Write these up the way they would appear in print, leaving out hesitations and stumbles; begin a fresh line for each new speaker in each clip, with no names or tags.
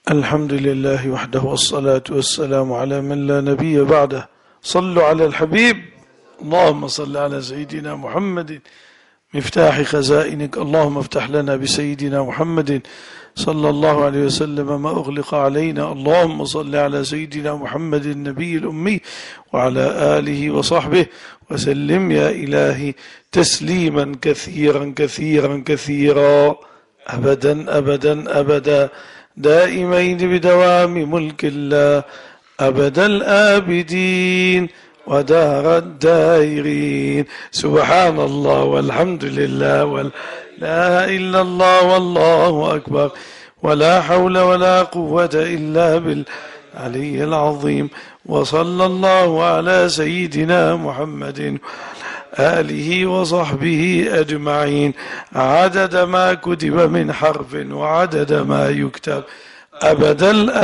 الحمد لله وحده والصلاة والسلام على من لا نبي بعده. صلوا على الحبيب. اللهم صل على سيدنا محمد مفتاح خزائنك. اللهم افتح لنا بسيدنا محمد صلى الله عليه وسلم ما أغلق علينا. اللهم صل على سيدنا محمد النبي الأمي وعلى آله وصحبه وسلم يا إلهي تسليما كثيرا كثيرا كثيرا أبدا أبدا أبدا دائمين بدوام ملك الله أبد الآبدين ودهر الدائرين. سبحان الله والحمد لله ولا إله إلا الله والله أكبر ولا حول ولا قوة إلا بالعلي العظيم. وصلى الله على سيدنا محمد آله وصحبه أجمعين عدد ما كتب من حرف وعدد ما يكتب أبد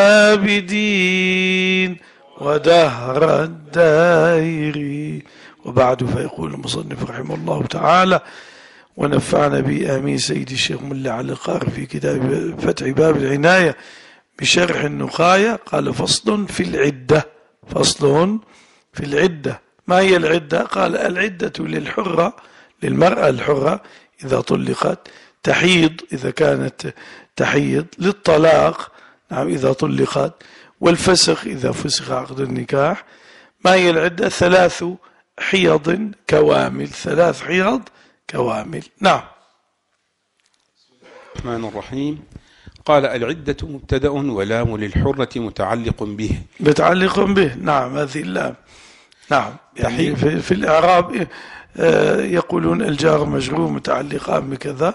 الآبدين ودهر الدائرين. وبعد فيقول المصنف رحمه الله تعالى ونفعنا بآمين سيدي الشيخ ملا علي القاري في كتاب فتح باب العناية بشرح النقاية. قال فصل في العدة. فصل في العدة. ما هي العدة؟ قال العدة للحرة للمرأة الحرة إذا طلقت، تحيض إذا كانت تحيض، للطلاق نعم إذا طلقت، والفسخ إذا فسخ عقد النكاح. ما هي العدة؟ 3 حيض كوامل. 3 حيض كوامل. نعم.
الرحمن الرحيم. قال العدة مبتدأ ولام للحرة متعلق به.
متعلق به نعم. هذه اللام نعم. يعني في الإعراب يقولون الجار مجرور متعلقان بكذا،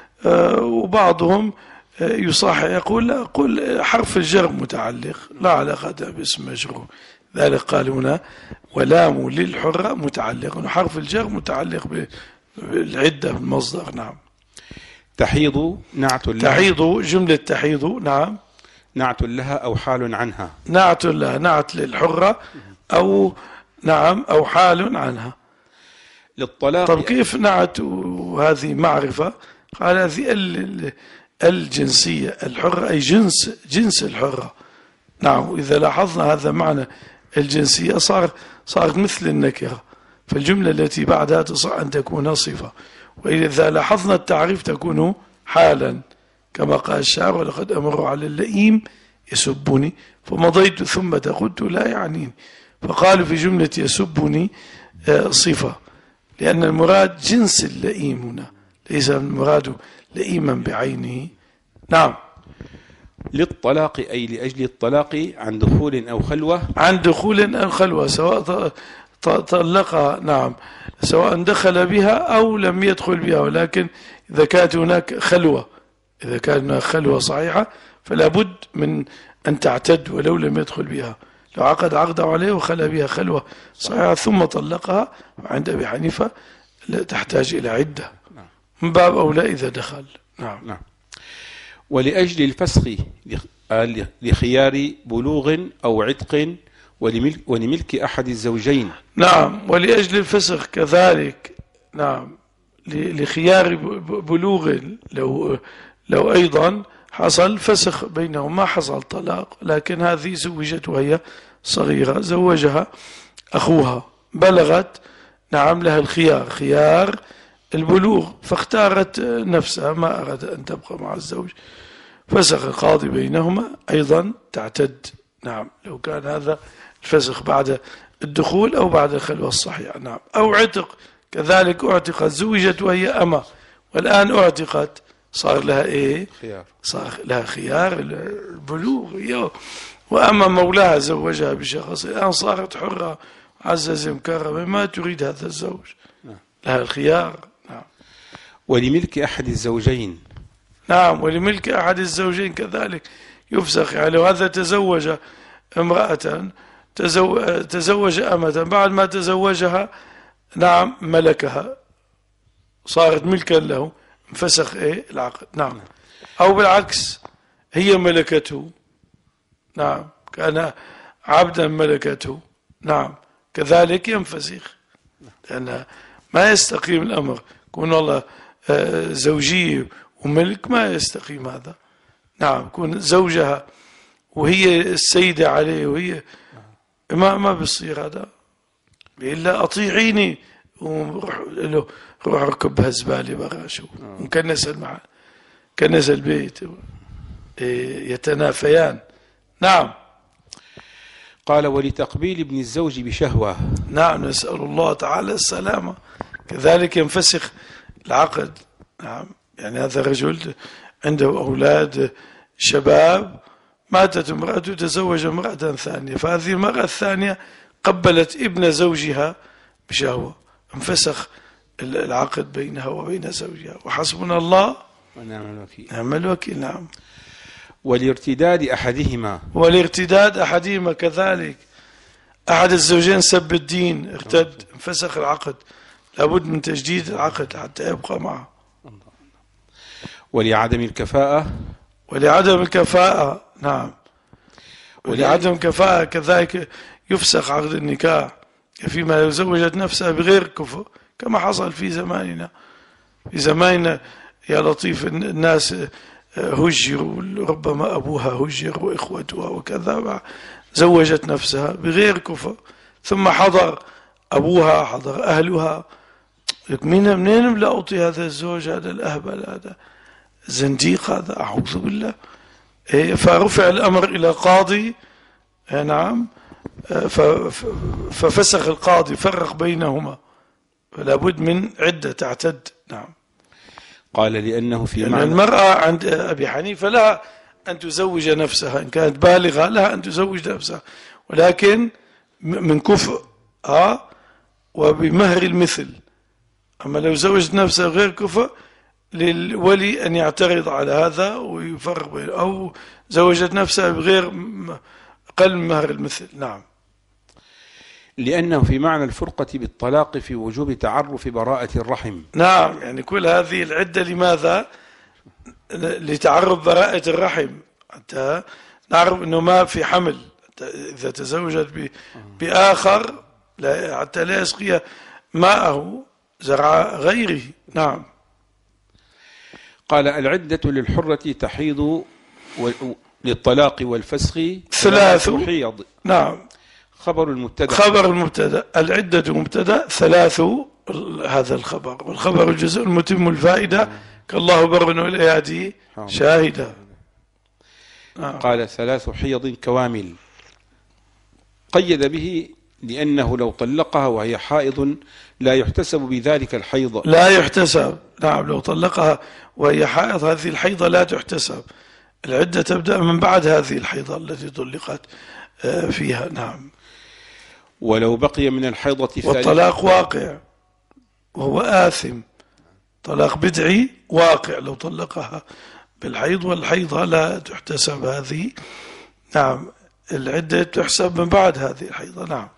وبعضهم يصح يقول حرف الجر متعلق لا علاقة باسم مجرور، ذلك قالوا هنا ولام للحرة متعلق وحرف الجر متعلق بالعدة بالمصدر. نعم.
تحيض نعت لها.
تحيض جملة تحيض نعم
نعت لها أو حال عنها.
نعت لها نعت للحرة أو نعم أو حال عنها.
للطلاق.
طب كيف نعت هذه معرفة؟ قال هذه الجنسية الحرة أي جنس الحرة. نعم. إذا لاحظنا هذا معنى الجنسية صارت مثل النكرة، فالجملة التي بعدها تصح أن تكون صفة، وإذا لاحظنا التعريف تكون حالا كما قال الشاعر ولقد أمر على اللئيم يسبني فمضيت ثم قلت لا يعنيني. فقالوا في جملة يسبني صفة لأن المراد جنس اللئيم هنا، ليس المراد لئيما بعينه. نعم.
للطلاق أي لأجل الطلاق عن دخول أو خلوة. عن
دخول أو خلوة سواء طلقها نعم سواء دخل بها أو لم يدخل بها، ولكن إذا كانت هناك خلوة، إذا كانت هناك خلوة صحيحة فلا بد من أن تعتد ولو لم يدخل بها. لو عقد عقده عليه وخلى بها خلوة صحيحة ثم طلقها عند أبي حنيفة لا تحتاج إلى عدة من باب أولى إذا دخل. نعم.
ولأجل الفسخ لخيار بلوغ أو عتق ولملك أحد الزوجين.
نعم. ولأجل الفسخ كذلك. نعم. لخيار بلوغ لو أيضا حصل فسخ بينهما، حصل طلاق لكن هذه زوجت وهي صغيرة، زوجها أخوها بلغت نعم لها الخيار خيار البلوغ فاختارت نفسها ما أراد أن تبقى مع الزوج، فسخ القاضي بينهما أيضا تعتد. نعم. لو كان هذا الفسخ بعد الدخول أو بعد الخلوة الصحيحة. نعم. أو عتق كذلك، أعتقت زوجت وهي أمة والآن أعتقت صار لها إيه؟ خيار. صار لها خيار البلوغ، وأما مولاها زوجها بشخص الآن صارت حرة عزز مكرمة ما تريد هذا الزوج. لها الخيار. نعم.
ولملك أحد الزوجين.
نعم. ولملك أحد الزوجين كذلك يفسخ. يعني لو هذا تزوج امرأة تزوج أمة بعد ما تزوجها نعم ملكها صارت ملكا له انفسخ العقد. نعم. أو بالعكس هي ملكته. نعم. كان عبدا ملكته. نعم. كذلك ينفسخ لأن ما يستقيم الأمر كون الله زوجية وملك ما يستقيم هذا. نعم. كون زوجها وهي السيدة عليه، وهي ما بيصير هذا. إلا أطيعيني وروح له، روح ركب بها زبالة بقى شو، ومكنس معه، كنس البيت، يتنافيان. نعم.
قال ولتقبيل ابن الزوج بشهوة.
نعم، نسأل الله تعالى السلامة. كذلك ينفسخ العقد. نعم، يعني هذا الرجل عنده أولاد شباب، ماتت امرأته تزوج امرأة ثانية، فهذه المرأة الثانية قبلت ابن زوجها بشهوة، انفسخ العقد بينها وبين زوجها، وحسبنا الله ونعم الوكيل. نعم.
والارتداد أحدهما.
والارتداد أحدهما كذلك، أحد الزوجين سب الدين، ارتد، انفسخ العقد، لابد من تجديد العقد حتى يبقى معه.
ولعدم الكفاءة.
ولعدم الكفاءة. نعم. ولعدم الكفاءة كذلك يفسخ عقد النكاح، فيما لو زوجت نفسها بغير كفء، كما حصل في زماننا. في زماننا يا لطيف الناس هجروا، ربما أبوها هجر وإخوتها وكذا، زوجت نفسها بغير كفء، ثم حضر أبوها، حضر أهلها، منين لا أعطي هذا الزوج، هذا الأهبل، هذا الزنديق، هذا أعوذ بالله. فرفع الأمر إلى قاضي. نعم. ففسخ القاضي، فرق بينهما، فلا بد من عدة تعتد. نعم.
قال لأنه في
يعني المرأة عند أبي حنيفة لها أن تزوج نفسها، إن كانت بالغة لها أن تزوج نفسها، ولكن من كفء وبمهر المثل. أما لو زوجت نفسها غير كفء، للولي أن يعترض على هذا ويفرق بينه، أو زوجت نفسها بغير أقل من مهر المثل. نعم.
لأنه في معنى الفرقة بالطلاق في وجوب تعرف براءة الرحم.
نعم، يعني كل هذه العدة لماذا؟ لتعرف براءة الرحم، حتى نعرف أنه ما في حمل إذا تزوجت بآخر، حتى لا يسقي ماءه زرع غيره. نعم.
قال العدة للحرة تحيض للطلاق والفسخ
3
حيض.
نعم.
خبر المبتدا.
خبر المبتدا، العدة مبتدا، 3 هذا الخبر، والخبر الجزء المتم الفائدة، كالله بر والأيادي شاهدة.
قال 3 حيض كوامل، قيد به لأنه لو طلقها وهي حائض لا يحتسب بذلك الحيض.
لا يحتسب. نعم، لو طلقها وهي حائض هذه الحيضة لا تحتسب، العدة تبدأ من بعد هذه الحيضة التي طلقت فيها. نعم.
ولو بقي من الحيضة الثالثة،
والطلاق واقع وهو آثم، طلاق بدعي واقع لو طلقها بالحيض، والحيضة لا تحتسب هذه. نعم، العدة تحسب من بعد هذه الحيضة. نعم.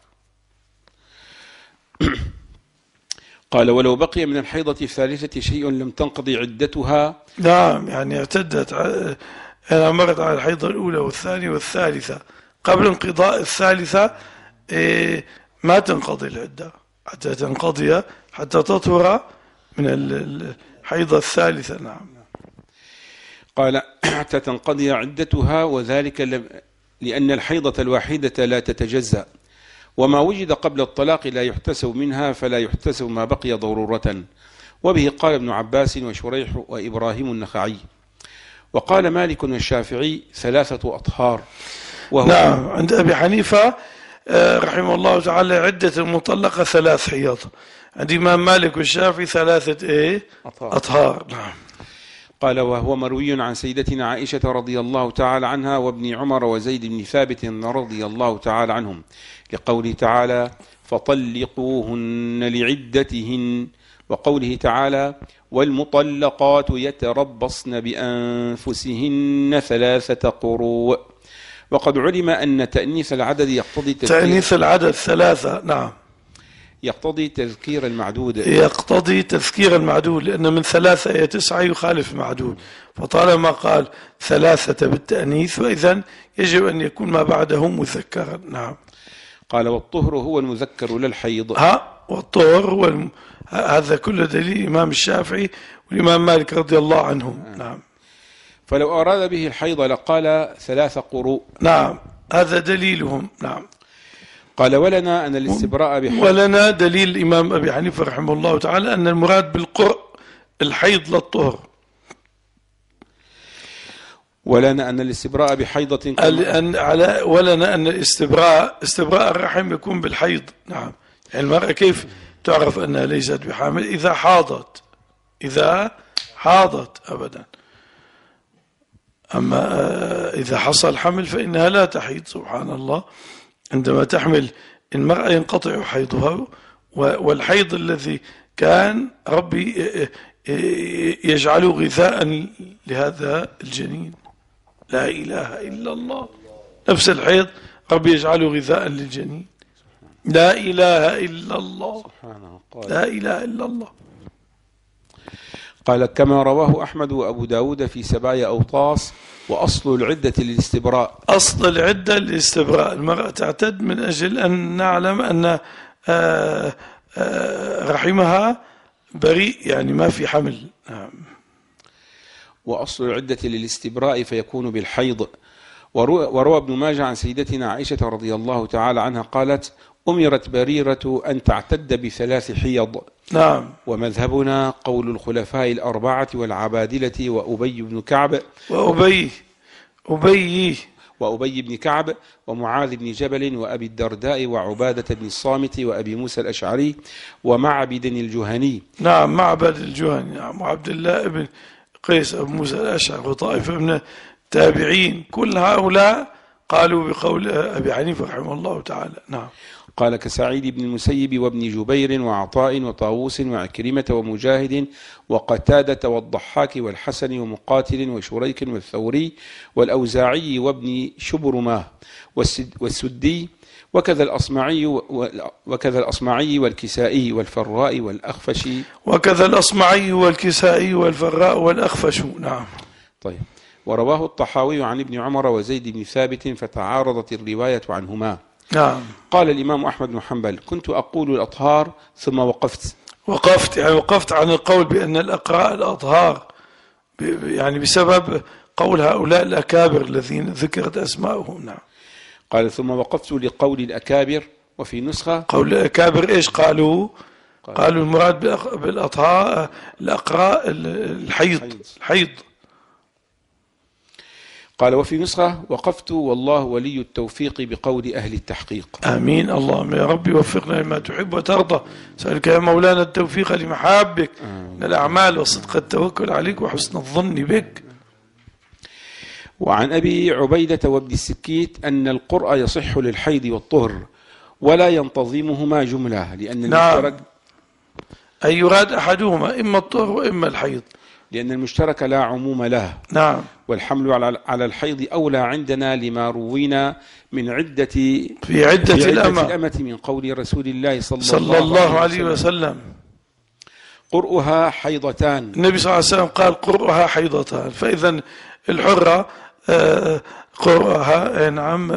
قال ولو بقي من الحيضة الثالثة شيء لم تنقضي عدتها.
نعم، يعني اعتدت، أنا مرت على الحيضة الأولى والثانية والثالثة، قبل انقضاء الثالثة ما تنقضي العدة حتى تنقضي، حتى تطهر من الحيضة الثالثة. نعم.
قال حتى تنقضي عدتها، وذلك لأن الحيضة الواحدة لا تتجزأ، وما وجد قبل الطلاق لا يحتسب منها، فلا يحتسب ما بقي ضرورة. وبه قال ابن عباس وشريح وإبراهيم النخعي. وقال مالك والشافعي 3 أطهار.
نعم، عند أبي حنيفة رحمه الله تعالى عدة المطلقة 3 حيض، عند إمام مالك والشافعي 3 أطهار. نعم.
قال وهو مروي عن سيدتنا عائشة رضي الله تعالى عنها وابن عمر وزيد بن ثابت رضي الله تعالى عنهم، لقوله تعالى فطلقوهن لعدتهن، وقوله تعالى والمطلقات يتربصن بأنفسهن 3 قروء. وقد علم أن تأنيث العدد يقتضي
تأنيث العدد 3. نعم،
يقتضي تذكير المعدود،
يقتضي تذكير المعدود، لأن من 3 إلى 9 يخالف المعدود، فطالما قال 3 بالتأنيث فإذن يجب أن يكون ما بعده مذكرا. نعم.
قال والطهر هو المذكر للحيض.
والطهر هو هذا كله دليل الإمام الشافعي والإمام مالك رضي الله عنهم. نعم.
فلو أراد به الحيض لقال 3 قروء.
نعم، هذا دليلهم. نعم.
قال ولنا أن الاستبراء بحيض،
ولنا دليل الإمام أبي حنيفة رحمه الله تعالى أن المراد بالقرء الحيض للطهر.
ولنا أن الاستبراء بحيضة
ولنا أن استبراء الرحم يكون بالحيض. نعم. يعني المرأة كيف تعرف أنها ليست بحامل؟ إذا حاضت أبدا. أما إذا حصل حمل فإنها لا تحيض. سبحان الله، عندما تحمل المرأة ينقطع حيضها، والحيض الذي كان ربي يجعله غذاء لهذا الجنين. لا إله إلا الله. نفس الحيض ربي يجعله غذاء للجنين. لا إله إلا الله. لا إله إلا الله.
قال كما رواه أحمد وأبو داود في 7 أوطاس. وأصل العدة للاستبراء،
أصل العدة للاستبراء، المرأة تعتد من أجل أن نعلم أن رحمها بريء، يعني ما في حمل.
وأصل العدة للاستبراء فيكون بالحيض. وروى ابن ماجه عن سيدتنا عائشة رضي الله تعالى عنها قالت أمرت بريرة أن تعتد ب3 حيض.
نعم.
ومذهبنا قول الخلفاء الأربعة والعبادلة وأبي بن كعب وأبي بن كعب ومعاذ بن جبل وأبي الدرداء وعبادة بن الصامت وأبي موسى الأشعري ومعبد الجهني.
نعم، معبد الجهني. نعم. وعبد الله بن قيس أبو موسى الأشعري وطائفة من التابعين، كل هؤلاء قالوا بقول أبي حنيفة رحمه الله تعالى. نعم.
قال كسعيد بن المسيب وابن جبير وعطاء وطاووس وعكرمة ومجاهد وقتادة والضحاك والحسن ومقاتل وشريك والثوري والأوزاعي وابن شبرمة والسدي وكذا الأصمعي والكسائي والفراء والأخفش.
وكذا الأصمعي والكسائي والفراء والأخفش. نعم.
طيب. ورواه الطحاوي عن ابن عمر وزيد بن ثابت فتعارضت الرواية عنهما.
نعم.
قال الإمام أحمد بن حنبل كنت أقول الأطهار ثم وقفت
عن القول بأن الأطهار، يعني بسبب قول هؤلاء الأكابر الذين ذكرت أسماؤهم. نعم.
قال ثم وقفت لقول الأكابر. وفي نسخة
قول الأكابر إيش قالوا المراد بالأطهار الأقراء الحيض.
قال وفي نسخة وقفت والله ولي التوفيق بقول أهل التحقيق.
آمين. اللهم يا ربي وفقنا لما تحب وترضى. سألك يا مولانا التوفيق لمحابك من الأعمال وصدق التوكل عليك وحسن الظن بك.
وعن أبي عبيدة وابن السكيت أن القرء يصح للحيض والطهر ولا ينتظمهما جملة، لأن المشترك
أي يراد أحدهما، إما الطهر وإما الحيض،
لأن المشترك لا عموم له.
نعم.
والحمل على الحيض أولى عندنا لما روينا من في عدة الأمة من قول رسول الله صلى الله عليه وسلم قرؤها حيضتان.
النبي صلى الله عليه وسلم قال قرؤها حيضتان، فإذا الحرة قرؤها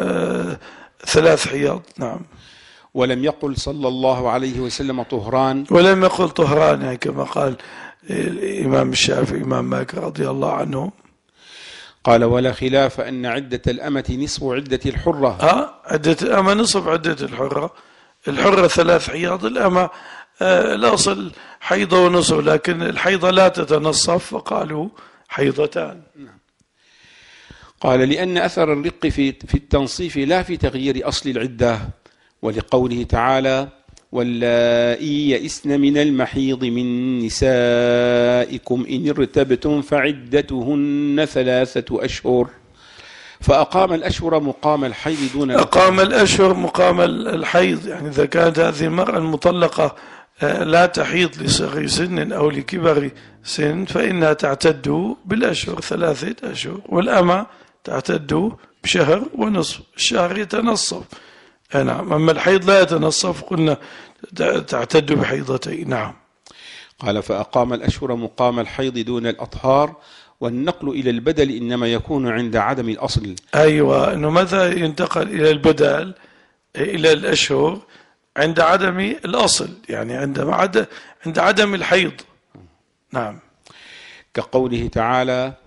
3 حيض. نعم.
ولم يقل صلى الله عليه وسلم طهران،
ولم يقل طهران، يعني كما قال الإمام الشافعي إمام مالك رضي الله عنه.
قال ولا خلاف أن عدة الأمة نصف عدة الحرة.
عدة الأمة نصف عدة الحرة 3 حيض. الأمة الأصل حيضة ونصف، لكن الحيضة لا تتنصف فقالوا حيضتان.
قال لأن أثر الرق في التنصيف لا في تغيير أصل العدة، ولقوله تعالى واللائي يئسن من المحيض من نسائكم إن ارتبتم فعدتهن 3 أشهر. فأقام الأشهر مقام الحيض دون
أقام الأشهر مقام الحيض، يعني إذا كانت هذه المرأة المطلقة لا تحيض لصغر سن أو لكبر سن فإنها تعتد بالأشهر 3 أشهر، والأمة تعتد بشهر ونصف، الشهر يتنصف. نعم. أما الحيض لا يتنصف، قلنا تعتد بحيضتين. نعم.
قال فأقام الأشهر مقام الحيض دون الأطهار، والنقل إلى البدل إنما يكون عند عدم الأصل.
أيوة، أنه متى ينتقل إلى البدل إلى الأشهر؟ عند عدم الأصل، يعني عند عدم الحيض. نعم.
كقوله تعالى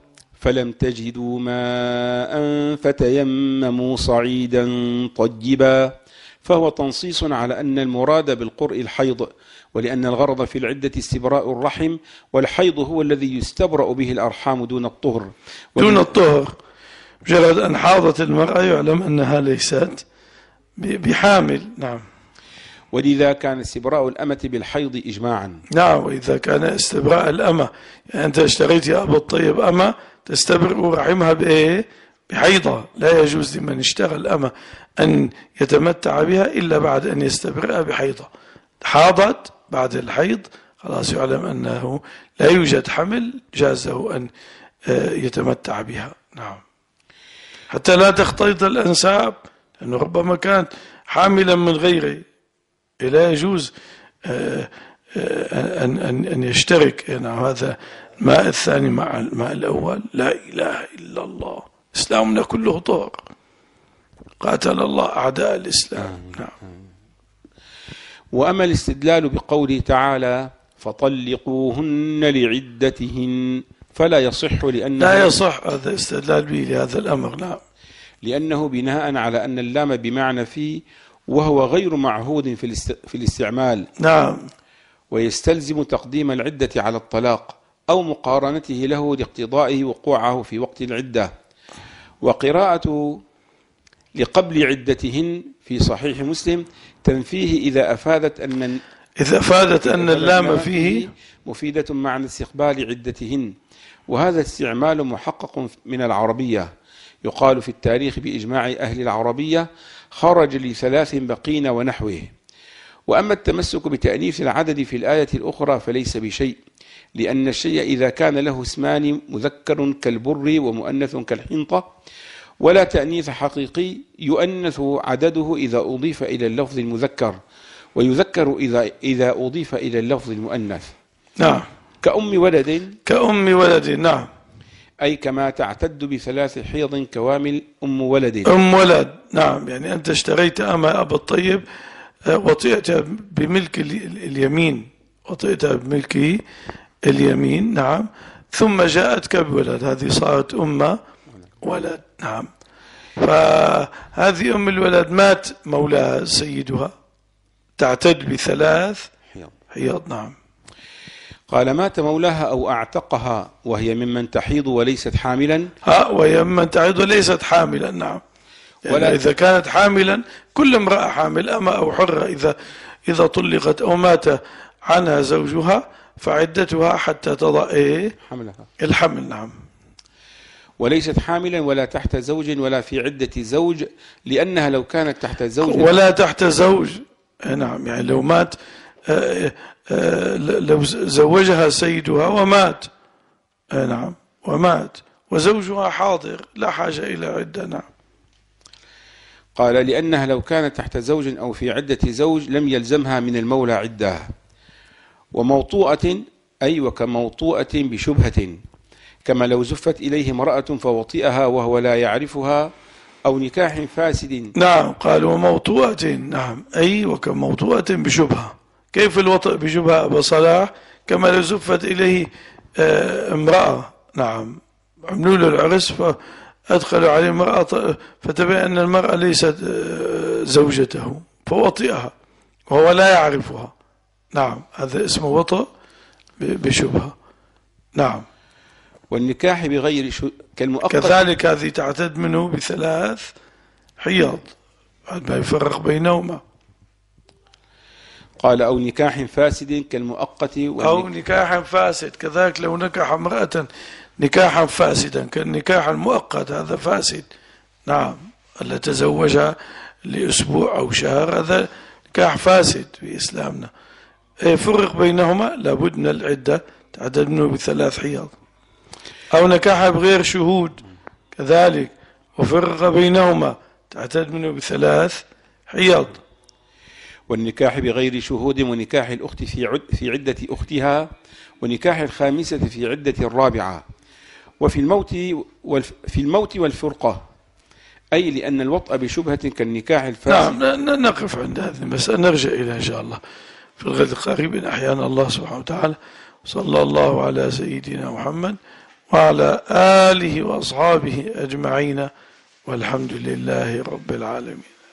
فلم تجدوا ماء فتيمموا صعيدا طيبا، فهو تنصيص على أن المراد بالقرء الحيض، ولأن الغرض في العدة استبراء الرحم، والحيض هو الذي يستبرأ به الأرحام دون الطهر.
دون الطهر، مجرد أن حاضت المرأة يعلم أنها ليست بحامل. نعم.
ولذا كان استبراء الأمة بالحيض إجماعا.
نعم. وإذا كان استبراء الأمة، يعني أنت اشتريت يا أبو الطيب أمة تستبرئ رحمها بإيه؟ بحيضة. لا يجوز لمن اشترى الأمة أن يتمتع بها إلا بعد أن يستبرئها بحيضة. حاضت بعد الحيض خلاص يعلم أنه لا يوجد حمل، جازه أن يتمتع بها. نعم. حتى لا تختلط الأنساب، لأنه ربما كانت حاملا من غيره، لا يجوز أن يشترك. يعني هذا الماء الثاني مع الماء الأول. لا إله إلا الله، إسلامنا كله طهر. قاتل الله أعداء الإسلام. نعم.
وأما الاستدلال بقوله تعالى فطلقوهن لعدتهن فلا يصح، لأنه
لا يصح هذا استدلال به لهذا الأمر. نعم.
لأنه بناء على أن اللام بمعنى في، وهو غير معهود في الاستعمال.
نعم.
ويستلزم تقديم العدة على الطلاق أو مقارنته له لاقتضائه وقوعه في وقت العدة. وقراءة لقبل عدتهن في صحيح مسلم تنفيه إذا أفادت أن اللام فيه مفيدة معنى استقبال عدتهن، وهذا استعمال محقق من العربية. يقال في التاريخ بإجماع أهل العربية خرج ل3 بقين ونحوه. وأما التمسك بتأنيث العدد في الآية الأخرى فليس بشيء، لأن الشيء إذا كان له اسمان مذكر كالبر ومؤنث كالحنطة، ولا تأنيث حقيقي يؤنث عدده إذا أضيف إلى اللفظ المذكر، ويذكر إذا أضيف إلى اللفظ المؤنث.
نعم.
كأم ولد.
نعم.
أي كما تعتد ب3 حيض كوامل أم ولد.
نعم. يعني أنت اشتريت أما أبا الطيب وطئت بملك اليمين، نعم، ثم جاءتك بولد، هذه صارت أم ولد. نعم. فهذه أم الولد مات مولاها سيدها، تعتد ب3 حيض. نعم.
قال مات مولاها أو أعتقها وهي ممن تحيض وليست حاملا.
وهي ممن تحيض وليست حاملا. نعم. يعني إذا كانت حاملا، كل امرأة حامل أما أو حرة إذا طلقت أو مات عنها زوجها فعدتها حتى تضع الحمل. نعم.
وليست حاملا ولا تحت زوج ولا في عدة زوج، لأنها لو كانت تحت زوج
ولا تحت زوج. نعم. يعني لو مات، لو زوجها سيدها ومات، نعم، ومات وزوجها حاضر، لا حاجة إلى عدة. نعم.
قال لأنها لو كانت تحت زوج أو في عدة زوج لم يلزمها من المولى عدة. وموطوءة أي وكموطوءة بشبهة، كما لو زفت إليه امرأة فوطئها وهو لا يعرفها، أو نكاح فاسد.
نعم. قال وموطوءة. نعم. أي وكموطوءة بشبهة. كيف الوطئ بشبهة أبا صلاح؟ كما لو زفت إليه امرأة، نعم، عملوا له العرس فأدخلوا عليه امرأة فتبين أن المرأة ليست زوجته فوطئها وهو لا يعرفها. نعم. هذا اسمه وطئ بشبهة. نعم.
والنكاح بغير كالمؤقت
كذلك هذه تعتد منه ب3 حيض بعد ما يفرق بينهما.
قال أو نكاح فاسد كالمؤقت
أو نكاح فاسد، كذلك لو نكح امرأة نكاحا فاسدا كالنكاح المؤقت هذا فاسد. نعم. اللي تزوجها لأسبوع أو شهر هذا نكاح فاسد في إسلامنا. فرق بينهما لابد من العدة تعتد منه ب3 حيض. أو نكاح بغير شهود كذلك وفرق بينهما تعتد منه ب3 حيض.
والنكاح بغير شهود ونكاح الأخت في عدة أختها ونكاح الخامسة في عدة الرابعة. وفي الموت والفرقة، أي لأن الوطأ بشبهة كالنكاح الفاسد.
نعم. نقف عند هذه المسألة، نرجع إلى إن شاء الله في الغد القريب إن أحيانا الله سبحانه وتعالى. صلى الله على سيدنا محمد وعلى آله وأصحابه أجمعين، والحمد لله رب العالمين.